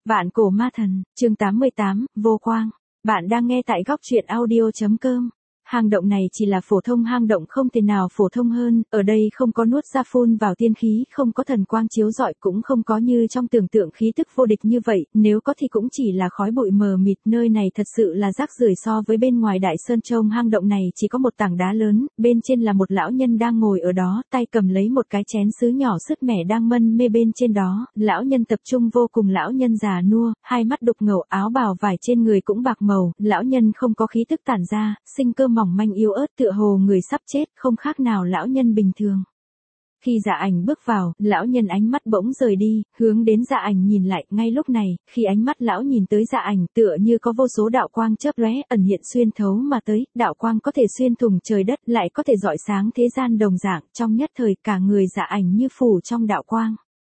Vạn cổ ma thần, chương 88, vô quang. Bạn đang nghe tại góc truyện audio.com. Hang động này chỉ là phổ thông hang động, không thể nào phổ thông hơn, ở đây không có nuốt ra phun vào tiên khí, không có thần quang chiếu rọi, cũng không có như trong tưởng tượng khí tức vô địch như vậy, nếu có thì cũng chỉ là khói bụi mờ mịt. Nơi này thật sự là rác rưởi so với bên ngoài đại sơn. Trong hang động này chỉ có một tảng đá lớn, bên trên là một lão nhân đang ngồi ở đó, tay cầm lấy một cái chén sứ nhỏ sứt mẻ đang mân mê bên trên đó. Lão nhân tập trung vô cùng, lão nhân già nua, hai mắt đục ngầu, áo bào vải trên người cũng bạc màu, lão nhân không có khí tức tản ra, sinh cơ mỏng manh yếu ớt, tựa hồ người sắp chết, không khác nào lão nhân bình thường. Khi Dạ Ảnh bước vào, lão nhân ánh mắt bỗng rời đi, hướng đến Dạ Ảnh nhìn lại. Ngay lúc này, khi ánh mắt lão nhìn tới Dạ Ảnh, tựa như có vô số đạo quang chớp lóe, ẩn hiện xuyên thấu mà tới, đạo quang có thể xuyên thủng trời đất, lại có thể rọi sáng thế gian đồng dạng. Trong nhất thời, cả người Dạ Ảnh như phủ trong đạo quang.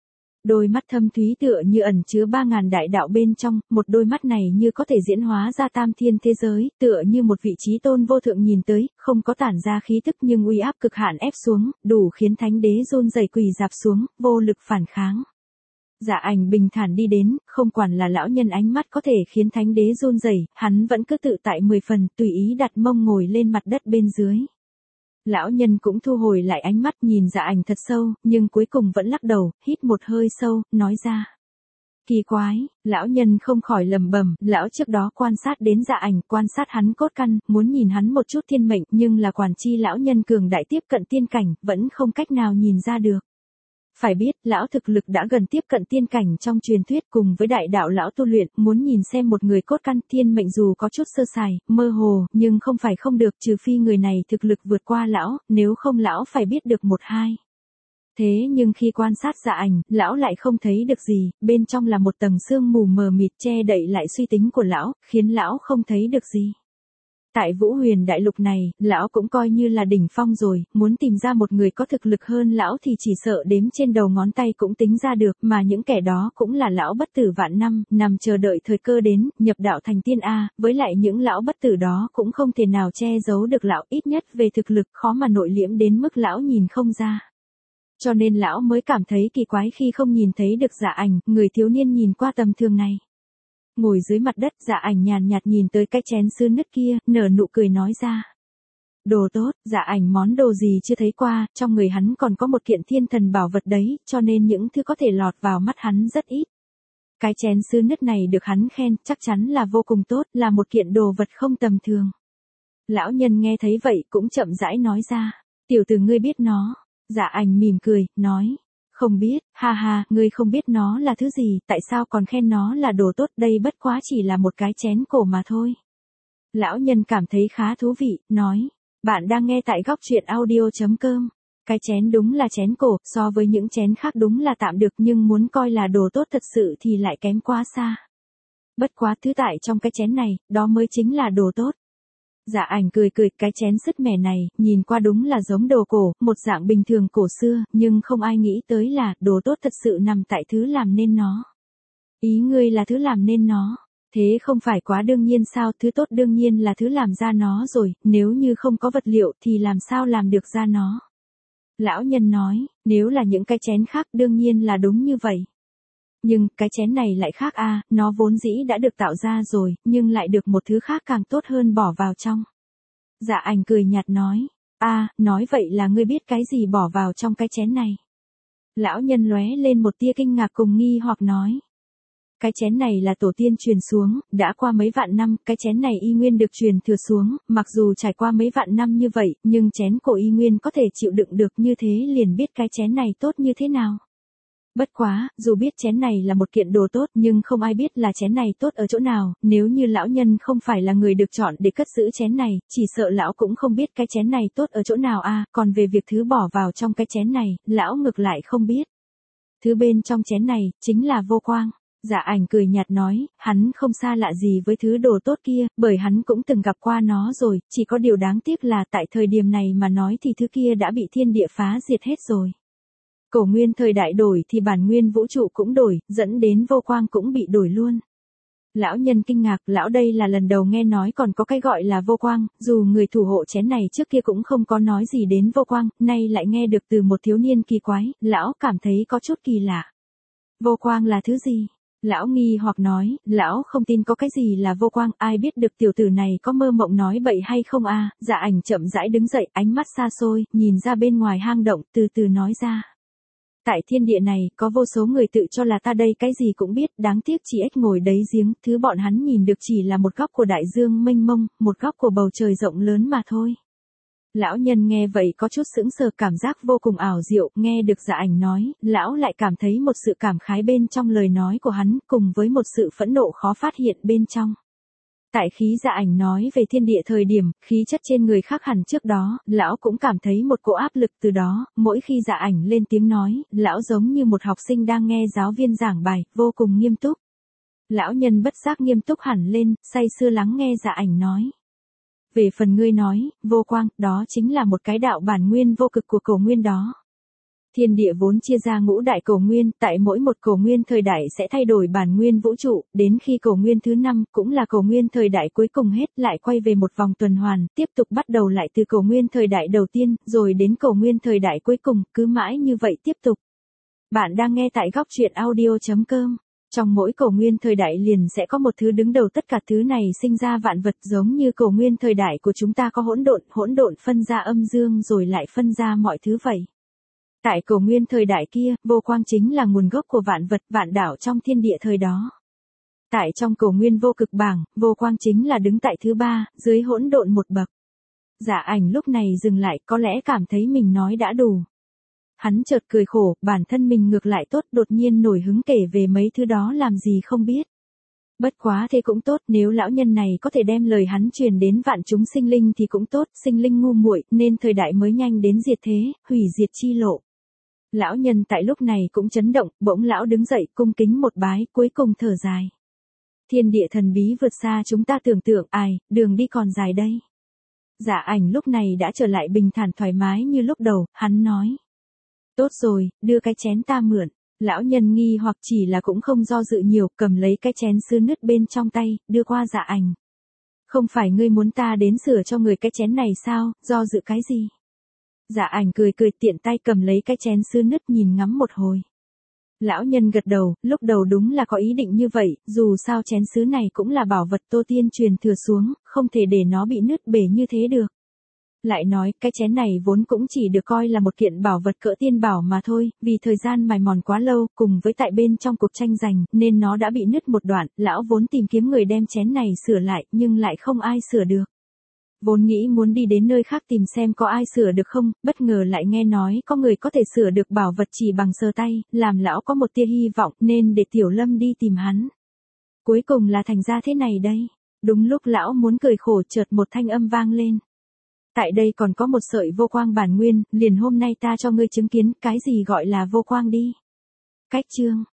Đôi mắt thâm thúy tựa như ẩn chứa 3000 đại đạo bên trong, một đôi mắt này như có thể diễn hóa ra tam thiên thế giới, tựa như một vị trí tôn vô thượng nhìn tới, không có tản ra khí tức nhưng uy áp cực hạn ép xuống, đủ khiến thánh đế run rẩy quỳ rạp xuống, vô lực phản kháng. Dạ Ảnh bình thản đi đến, không quản là lão nhân ánh mắt có thể khiến thánh đế run rẩy, hắn vẫn cứ tự tại 10 phần, tùy ý đặt mông ngồi lên mặt đất bên dưới. Lão nhân cũng thu hồi lại ánh mắt, nhìn Dạ Ảnh thật sâu, nhưng cuối cùng vẫn lắc đầu, hít một hơi sâu, nói ra. Kỳ quái, lão nhân không khỏi lẩm bẩm, lão trước đó quan sát đến Dạ Ảnh, quan sát hắn cốt căn, muốn nhìn hắn một chút thiên mệnh, nhưng là quản chi lão nhân cường đại tiếp cận tiên cảnh, vẫn không cách nào nhìn ra được. Phải biết, lão thực lực đã gần tiếp cận tiên cảnh trong truyền thuyết, cùng với đại đạo lão tu luyện, muốn nhìn xem một người cốt căn thiên mệnh dù có chút sơ sài, mơ hồ, nhưng không phải không được, trừ phi người này thực lực vượt qua lão, nếu không lão phải biết được một hai. Thế nhưng khi quan sát Dạ Ảnh, lão lại không thấy được gì, bên trong là một tầng sương mù mờ mịt che đậy lại suy tính của lão, khiến lão không thấy được gì. Tại Vũ Huyền Đại Lục này, lão cũng coi như là đỉnh phong rồi, muốn tìm ra một người có thực lực hơn lão thì chỉ sợ đếm trên đầu ngón tay cũng tính ra được, mà những kẻ đó cũng là lão bất tử vạn năm, nằm chờ đợi thời cơ đến, nhập đạo thành tiên A, với lại những lão bất tử đó cũng không thể nào che giấu được lão, ít nhất về thực lực khó mà nội liễm đến mức lão nhìn không ra. Cho nên lão mới cảm thấy kỳ quái khi không nhìn thấy được Dạ Ảnh, người thiếu niên nhìn qua tầm thường này. Ngồi dưới mặt đất, Dạ Ảnh nhàn nhạt nhìn tới cái chén sứ nứt kia, nở nụ cười nói ra. Đồ tốt, Dạ Ảnh món đồ gì chưa thấy qua, trong người hắn còn có một kiện thiên thần bảo vật đấy, cho nên những thứ có thể lọt vào mắt hắn rất ít. Cái chén sứ nứt này được hắn khen, chắc chắn là vô cùng tốt, là một kiện đồ vật không tầm thường. Lão nhân nghe thấy vậy cũng chậm rãi nói ra. Tiểu tử ngươi biết nó. Dạ Ảnh mỉm cười, nói. Không biết, ha ha, ngươi không biết nó là thứ gì, tại sao còn khen nó là đồ tốt, đây bất quá chỉ là một cái chén cổ mà thôi. Lão nhân cảm thấy khá thú vị, nói, bạn đang nghe tại góc truyện audio.com. Cái chén đúng là chén cổ, so với những chén khác đúng là tạm được, nhưng muốn coi là đồ tốt thật sự thì lại kém quá xa. Bất quá thứ tại trong cái chén này, đó mới chính là đồ tốt. Dạ Ảnh cười cười, cái chén sứt mẻ này, nhìn qua đúng là giống đồ cổ, một dạng bình thường cổ xưa, nhưng không ai nghĩ tới là, đồ tốt thật sự nằm tại thứ làm nên nó. Ý ngươi là thứ làm nên nó, thế không phải quá đương nhiên sao, thứ tốt đương nhiên là thứ làm ra nó rồi, nếu như không có vật liệu thì làm sao làm được ra nó. Lão nhân nói, nếu là những cái chén khác đương nhiên là đúng như vậy. Nhưng, cái chén này lại khác a, nó vốn dĩ đã được tạo ra rồi, nhưng lại được một thứ khác càng tốt hơn bỏ vào trong. Dạ Ảnh cười nhạt nói, nói vậy là ngươi biết cái gì bỏ vào trong cái chén này. Lão nhân lóe lên một tia kinh ngạc cùng nghi hoặc nói. Cái chén này là tổ tiên truyền xuống, đã qua mấy vạn năm, cái chén này y nguyên được truyền thừa xuống, mặc dù trải qua mấy vạn năm như vậy, nhưng chén cổ y nguyên có thể chịu đựng được, như thế liền biết cái chén này tốt như thế nào. Bất quá, dù biết chén này là một kiện đồ tốt nhưng không ai biết là chén này tốt ở chỗ nào, nếu như lão nhân không phải là người được chọn để cất giữ chén này, chỉ sợ lão cũng không biết cái chén này tốt ở chỗ nào còn về việc thứ bỏ vào trong cái chén này, lão ngược lại không biết. Thứ bên trong chén này, chính là vô quang. Dạ Ảnh cười nhạt nói, hắn không xa lạ gì với thứ đồ tốt kia, bởi hắn cũng từng gặp qua nó rồi, chỉ có điều đáng tiếc là tại thời điểm này mà nói thì thứ kia đã bị thiên địa phá diệt hết rồi. Cổ nguyên thời đại đổi thì bản nguyên vũ trụ cũng đổi, dẫn đến vô quang cũng bị đổi luôn. Lão nhân kinh ngạc, lão đây là lần đầu nghe nói còn có cái gọi là vô quang, dù người thủ hộ chén này trước kia cũng không có nói gì đến vô quang, nay lại nghe được từ một thiếu niên kỳ quái, lão cảm thấy có chút kỳ lạ. Vô quang là thứ gì? Lão nghi hoặc nói, lão không tin có cái gì là vô quang, ai biết được tiểu tử này có mơ mộng nói bậy hay không à. Dạ ảnh chậm rãi đứng dậy, ánh mắt xa xôi, nhìn ra bên ngoài hang động, từ từ nói ra. Tại thiên địa này, có vô số người tự cho là ta đây cái gì cũng biết, đáng tiếc chỉ ếch ngồi đáy giếng, thứ bọn hắn nhìn được chỉ là một góc của đại dương mênh mông, một góc của bầu trời rộng lớn mà thôi. Lão nhân nghe vậy có chút sững sờ, cảm giác vô cùng ảo diệu, nghe được Dạ Ảnh nói, lão lại cảm thấy một sự cảm khái bên trong lời nói của hắn, cùng với một sự phẫn nộ khó phát hiện bên trong. Tại khí Dạ Ảnh nói về thiên địa thời điểm, khí chất trên người khác hẳn trước đó, lão cũng cảm thấy một cỗ áp lực từ đó, mỗi khi Dạ Ảnh lên tiếng nói, lão giống như một học sinh đang nghe giáo viên giảng bài, vô cùng nghiêm túc. Lão nhân bất giác nghiêm túc hẳn lên, say sưa lắng nghe Dạ Ảnh nói. Về phần ngươi nói, vô quang, đó chính là một cái đạo bản nguyên vô cực của cổ nguyên đó. Thiên địa vốn chia ra ngũ đại cổ nguyên, tại mỗi một cổ nguyên thời đại sẽ thay đổi bản nguyên vũ trụ, đến khi cổ nguyên thứ 5, cũng là cổ nguyên thời đại cuối cùng hết, lại quay về một vòng tuần hoàn, tiếp tục bắt đầu lại từ cổ nguyên thời đại đầu tiên, rồi đến cổ nguyên thời đại cuối cùng, cứ mãi như vậy tiếp tục. Bạn đang nghe tại góc truyện audio.com. Trong mỗi cổ nguyên thời đại liền sẽ có một thứ đứng đầu tất cả thứ này sinh ra vạn vật, giống như cổ nguyên thời đại của chúng ta có hỗn độn phân ra âm dương rồi lại phân ra mọi thứ vậy. Tại cổ nguyên thời đại kia, vô quang chính là nguồn gốc của vạn vật, vạn đạo trong thiên địa thời đó. Tại trong cổ nguyên vô cực bảng, vô quang chính là đứng tại thứ 3, dưới hỗn độn một bậc. Dạ Ảnh lúc này dừng lại, có lẽ cảm thấy mình nói đã đủ. Hắn chợt cười khổ, bản thân mình ngược lại tốt, đột nhiên nổi hứng kể về mấy thứ đó làm gì không biết. Bất quá thế cũng tốt, nếu lão nhân này có thể đem lời hắn truyền đến vạn chúng sinh linh thì cũng tốt, sinh linh ngu muội nên thời đại mới nhanh đến diệt thế, hủy diệt chi lộ. Lão nhân tại lúc này cũng chấn động, bỗng lão đứng dậy cung kính một bái, cuối cùng thở dài. Thiên địa thần bí vượt xa chúng ta tưởng tượng, ai, đường đi còn dài đây. Dạ Ảnh lúc này đã trở lại bình thản thoải mái như lúc đầu, hắn nói. Tốt rồi, đưa cái chén ta mượn. Lão nhân nghi hoặc chỉ là cũng không do dự nhiều, cầm lấy cái chén sứ nứt bên trong tay, đưa qua Dạ Ảnh. Không phải ngươi muốn ta đến sửa cho người cái chén này sao, do dự cái gì? Dạ Ảnh cười cười tiện tay cầm lấy cái chén sứ nứt nhìn ngắm một hồi. Lão nhân gật đầu, lúc đầu đúng là có ý định như vậy, dù sao chén sứ này cũng là bảo vật tổ tiên truyền thừa xuống, không thể để nó bị nứt bể như thế được. Lại nói, cái chén này vốn cũng chỉ được coi là một kiện bảo vật cỡ tiên bảo mà thôi, vì thời gian mài mòn quá lâu, cùng với tại bên trong cuộc tranh giành, nên nó đã bị nứt một đoạn, lão vốn tìm kiếm người đem chén này sửa lại, nhưng lại không ai sửa được. Vốn nghĩ muốn đi đến nơi khác tìm xem có ai sửa được không, bất ngờ lại nghe nói có người có thể sửa được bảo vật chỉ bằng sờ tay, làm lão có một tia hy vọng, nên để Tiểu Lâm đi tìm hắn. Cuối cùng là thành ra thế này đây. Đúng lúc lão muốn cười khổ chợt một thanh âm vang lên. Tại đây còn có một sợi vô quang bản nguyên, liền hôm nay ta cho ngươi chứng kiến cái gì gọi là vô quang đi. Cách chương